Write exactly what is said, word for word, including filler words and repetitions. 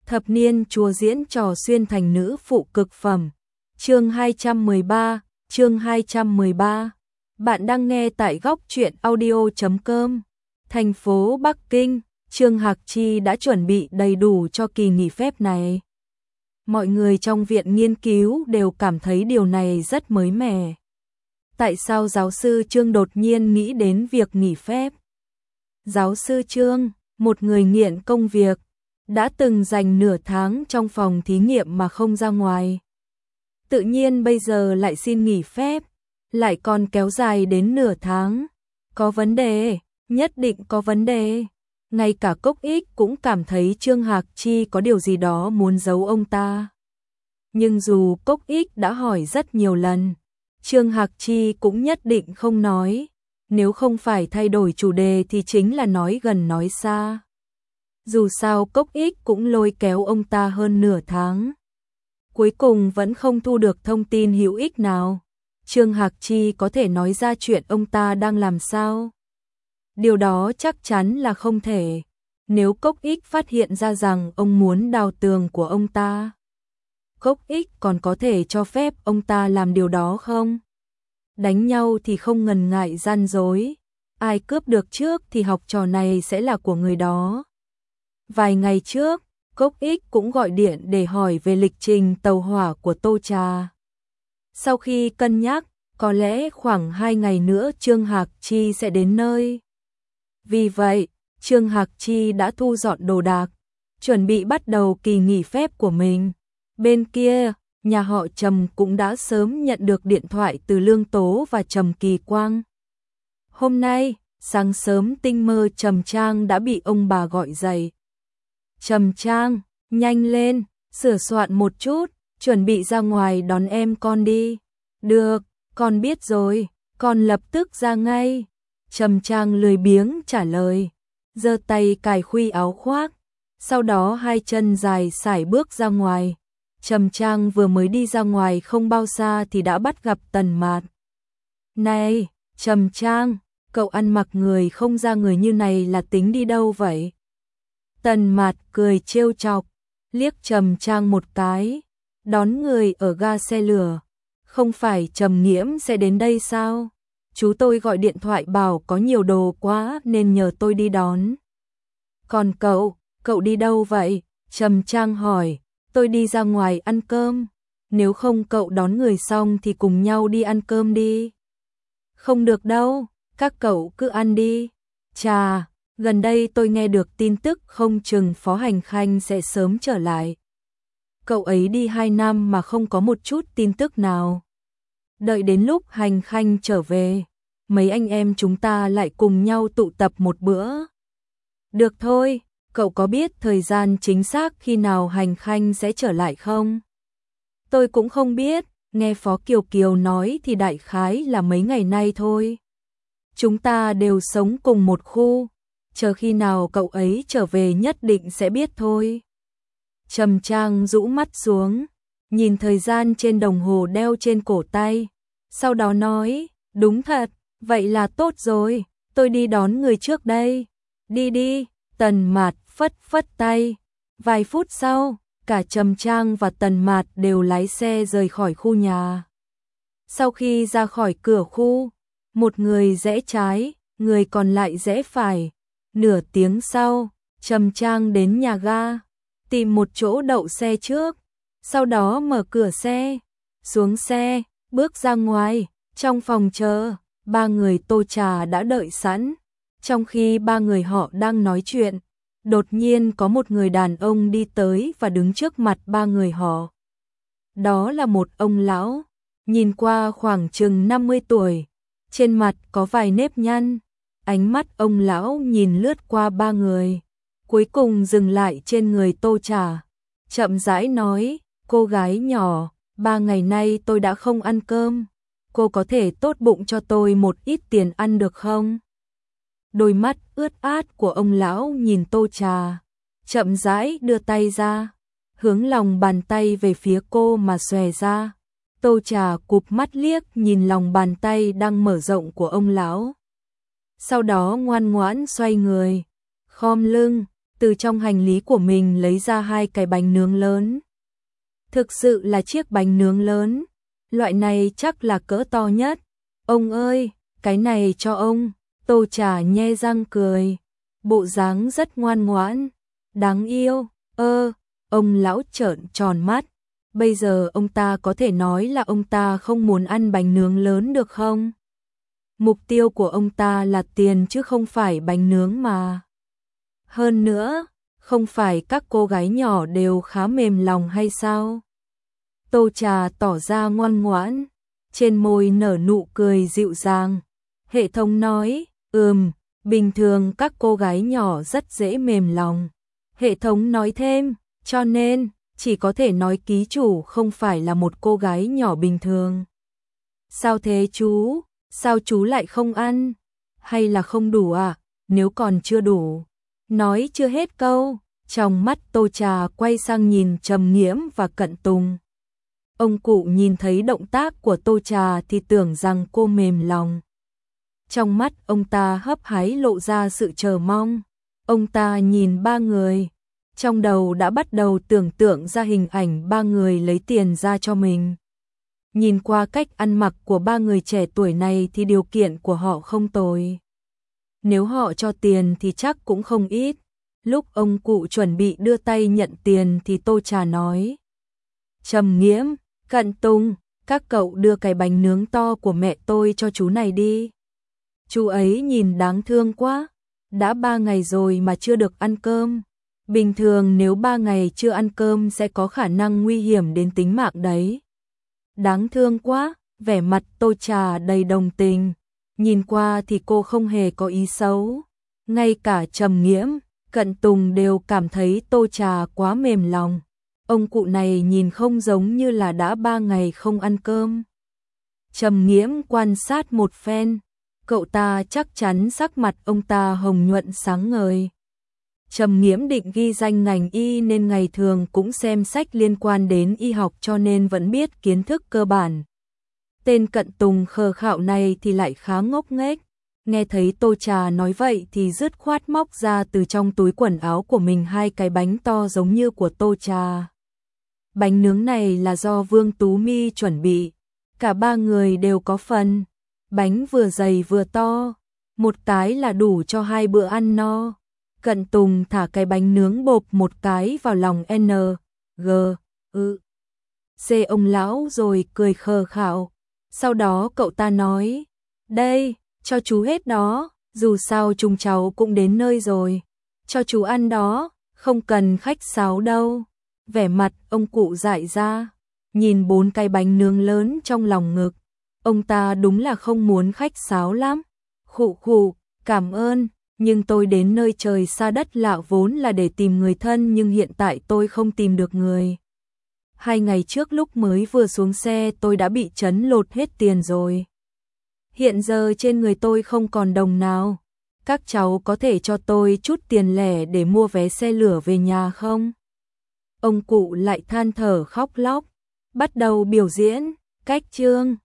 Thập niên chùa diễn trò xuyên thành nữ phụ cực phẩm. Chương hai trăm mười ba, chương hai trăm mười ba. Bạn đang nghe tại góc truyện audio chấm com. Thành phố Bắc Kinh, Trương Hạc Chi đã chuẩn bị đầy đủ cho kỳ nghỉ phép này. Mọi người trong viện nghiên cứu đều cảm thấy điều này rất mới mẻ. Tại sao giáo sư Trương đột nhiên nghĩ đến việc nghỉ phép? Giáo sư Trương, một người nghiện công việc, đã từng dành nửa tháng trong phòng thí nghiệm mà không ra ngoài. Tự nhiên bây giờ lại xin nghỉ phép, lại còn kéo dài đến nửa tháng. Có vấn đề, nhất định có vấn đề. Ngay cả Cốc Ích cũng cảm thấy Trương Hạc Chi có điều gì đó muốn giấu ông ta. Nhưng dù Cốc Ích đã hỏi rất nhiều lần, Trương Hạc Chi cũng nhất định không nói. Nếu không phải thay đổi chủ đề thì chính là nói gần nói xa. Dù sao Cốc Ích cũng lôi kéo ông ta hơn nửa tháng. Cuối cùng vẫn không thu được thông tin hữu ích nào. Trương Hạc Chi có thể nói ra chuyện ông ta đang làm sao? Điều đó chắc chắn là không thể. Nếu Cốc Ích phát hiện ra rằng ông muốn đào tường của ông ta, Cốc Ích còn có thể cho phép ông ta làm điều đó không? Đánh nhau thì không ngần ngại gian dối. Ai cướp được trước thì học trò này sẽ là của người đó. Vài ngày trước, Cốc Ích cũng gọi điện để hỏi về lịch trình tàu hỏa của Tô Trà. Sau khi cân nhắc, có lẽ khoảng hai ngày nữa Trương Hạc Chi sẽ đến nơi. Vì vậy, Trương Hạc Chi đã thu dọn đồ đạc, chuẩn bị bắt đầu kỳ nghỉ phép của mình. Bên kia, nhà họ Trầm cũng đã sớm nhận được điện thoại từ Lương Tố và Trầm Kỳ Quang. Hôm nay, sáng sớm tinh mơ Trầm Trang đã bị ông bà gọi dậy. Trầm Trang, nhanh lên, sửa soạn một chút, chuẩn bị ra ngoài đón em con đi. Được, con biết rồi, con lập tức ra ngay. Trầm Trang lười biếng trả lời, giơ tay cài khuy áo khoác, sau đó hai chân dài sải bước ra ngoài. Trầm Trang vừa mới đi ra ngoài không bao xa thì đã bắt gặp Tần Mạt. Này, Trầm Trang, cậu ăn mặc người không ra người như này là tính đi đâu vậy? Tần Mạt cười trêu chọc, liếc Trầm Trang một cái, đón người ở ga xe lửa. Không phải Trầm Nghiễm sẽ đến đây sao? Chú tôi gọi điện thoại bảo có nhiều đồ quá nên nhờ tôi đi đón. Còn cậu, cậu đi đâu vậy? Trầm Trang hỏi, tôi đi ra ngoài ăn cơm. Nếu không cậu đón người xong thì cùng nhau đi ăn cơm đi. Không được đâu, các cậu cứ ăn đi. Chà, gần đây tôi nghe được tin tức không chừng Phó Hành Khanh sẽ sớm trở lại. Cậu ấy đi hai năm mà không có một chút tin tức nào. Đợi đến lúc Hành Khanh trở về, mấy anh em chúng ta lại cùng nhau tụ tập một bữa. Được thôi, cậu có biết thời gian chính xác khi nào Hành Khanh sẽ trở lại không? Tôi cũng không biết, nghe Phó Kiều Kiều nói thì đại khái là mấy ngày nay thôi. Chúng ta đều sống cùng một khu, chờ khi nào cậu ấy trở về nhất định sẽ biết thôi. Trầm Trang rũ mắt xuống, nhìn thời gian trên đồng hồ đeo trên cổ tay, sau đó nói, đúng thật, vậy là tốt rồi, tôi đi đón người trước đây. Đi đi, Tần Mạt phất phất tay. Vài phút sau, cả Trầm Trang và Tần Mạt đều lái xe rời khỏi khu nhà. Sau khi ra khỏi cửa khu, một người rẽ trái, người còn lại rẽ phải. Nửa tiếng sau, Trầm Trang đến nhà ga, tìm một chỗ đậu xe trước, sau đó mở cửa xe, xuống xe, bước ra ngoài. Trong phòng chờ, ba người Tô Trà đã đợi sẵn. Trong khi ba người họ đang nói chuyện, đột nhiên có một người đàn ông đi tới và đứng trước mặt ba người họ. Đó là một ông lão, nhìn qua khoảng chừng năm mươi tuổi, trên mặt có vài nếp nhăn. Ánh mắt ông lão nhìn lướt qua ba người, cuối cùng dừng lại trên người Tô Trà, chậm rãi nói, cô gái nhỏ, ba ngày nay tôi đã không ăn cơm, cô có thể tốt bụng cho tôi một ít tiền ăn được không? Đôi mắt ướt át của ông lão nhìn Tô Trà, chậm rãi đưa tay ra, hướng lòng bàn tay về phía cô mà xòe ra. Tô Trà cụp mắt liếc nhìn lòng bàn tay đang mở rộng của ông lão. Sau đó ngoan ngoãn xoay người, khom lưng, từ trong hành lý của mình lấy ra hai cái bánh nướng lớn. Thực sự là chiếc bánh nướng lớn, loại này chắc là cỡ to nhất. Ông ơi, cái này cho ông. Tô Trà nhe răng cười, bộ dáng rất ngoan ngoãn, đáng yêu. Ơ, ông lão trợn tròn mắt. Bây giờ ông ta có thể nói là ông ta không muốn ăn bánh nướng lớn được không? Mục tiêu của ông ta là tiền chứ không phải bánh nướng mà. Hơn nữa, không phải các cô gái nhỏ đều khá mềm lòng hay sao? Tô Trà tỏ ra ngoan ngoãn, trên môi nở nụ cười dịu dàng. Hệ thống nói, ừm, bình thường các cô gái nhỏ rất dễ mềm lòng. Hệ thống nói thêm, cho nên, chỉ có thể nói ký chủ không phải là một cô gái nhỏ bình thường. Sao thế chú? Sao chú lại không ăn? Hay là không đủ à? Nếu còn chưa đủ. Nói chưa hết câu, trong mắt Tô Trà quay sang nhìn Trầm Nghiễm và Cận Tùng. Ông cụ nhìn thấy động tác của Tô Trà thì tưởng rằng cô mềm lòng. Trong mắt ông ta hấp háy lộ ra sự chờ mong. Ông ta nhìn ba người, trong đầu đã bắt đầu tưởng tượng ra hình ảnh ba người lấy tiền ra cho mình. Nhìn qua cách ăn mặc của ba người trẻ tuổi này thì điều kiện của họ không tồi. Nếu họ cho tiền thì chắc cũng không ít. Lúc ông cụ chuẩn bị đưa tay nhận tiền thì Tô Trà nói. Trầm Nghiễm, Cận Tùng, các cậu đưa cái bánh nướng to của mẹ tôi cho chú này đi. Chú ấy nhìn đáng thương quá, đã ba ngày rồi mà chưa được ăn cơm. Bình thường nếu ba ngày chưa ăn cơm sẽ có khả năng nguy hiểm đến tính mạng đấy. Đáng thương quá, vẻ mặt Tô Trà đầy đồng tình. Nhìn qua thì cô không hề có ý xấu. Ngay cả Trầm Nghiễm, Cận Tùng đều cảm thấy Tô Trà quá mềm lòng. Ông cụ này nhìn không giống như là đã ba ngày không ăn cơm. Trầm Nghiễm quan sát một phen, cậu ta chắc chắn sắc mặt ông ta hồng nhuận sáng ngời. Trầm Nghiễm định ghi danh ngành y nên ngày thường cũng xem sách liên quan đến y học cho nên vẫn biết kiến thức cơ bản. Tên Cận Tùng khờ khạo này thì lại khá ngốc nghếch. Nghe thấy Tô Trà nói vậy thì dứt khoát móc ra từ trong túi quần áo của mình hai cái bánh to giống như của Tô Trà. Bánh nướng này là do Vương Tú My chuẩn bị. Cả ba người đều có phần. Bánh vừa dày vừa to. Một cái là đủ cho hai bữa ăn no. Cận Tùng thả cái bánh nướng bộp một cái vào lòng N, G, ư, C ông lão rồi cười khờ khạo. Sau đó cậu ta nói, đây, cho chú hết đó, dù sao chúng cháu cũng đến nơi rồi. Cho chú ăn đó, không cần khách sáo đâu. Vẻ mặt ông cụ dại ra, nhìn bốn cái bánh nướng lớn trong lòng ngực. Ông ta đúng là không muốn khách sáo lắm. Khụ khụ, cảm ơn. Nhưng tôi đến nơi trời xa đất lạ vốn là để tìm người thân nhưng hiện tại tôi không tìm được người. Hai ngày trước lúc mới vừa xuống xe tôi đã bị trấn lột hết tiền rồi. Hiện giờ trên người tôi không còn đồng nào. Các cháu có thể cho tôi chút tiền lẻ để mua vé xe lửa về nhà không? Ông cụ lại than thở khóc lóc, bắt đầu biểu diễn, cách chương.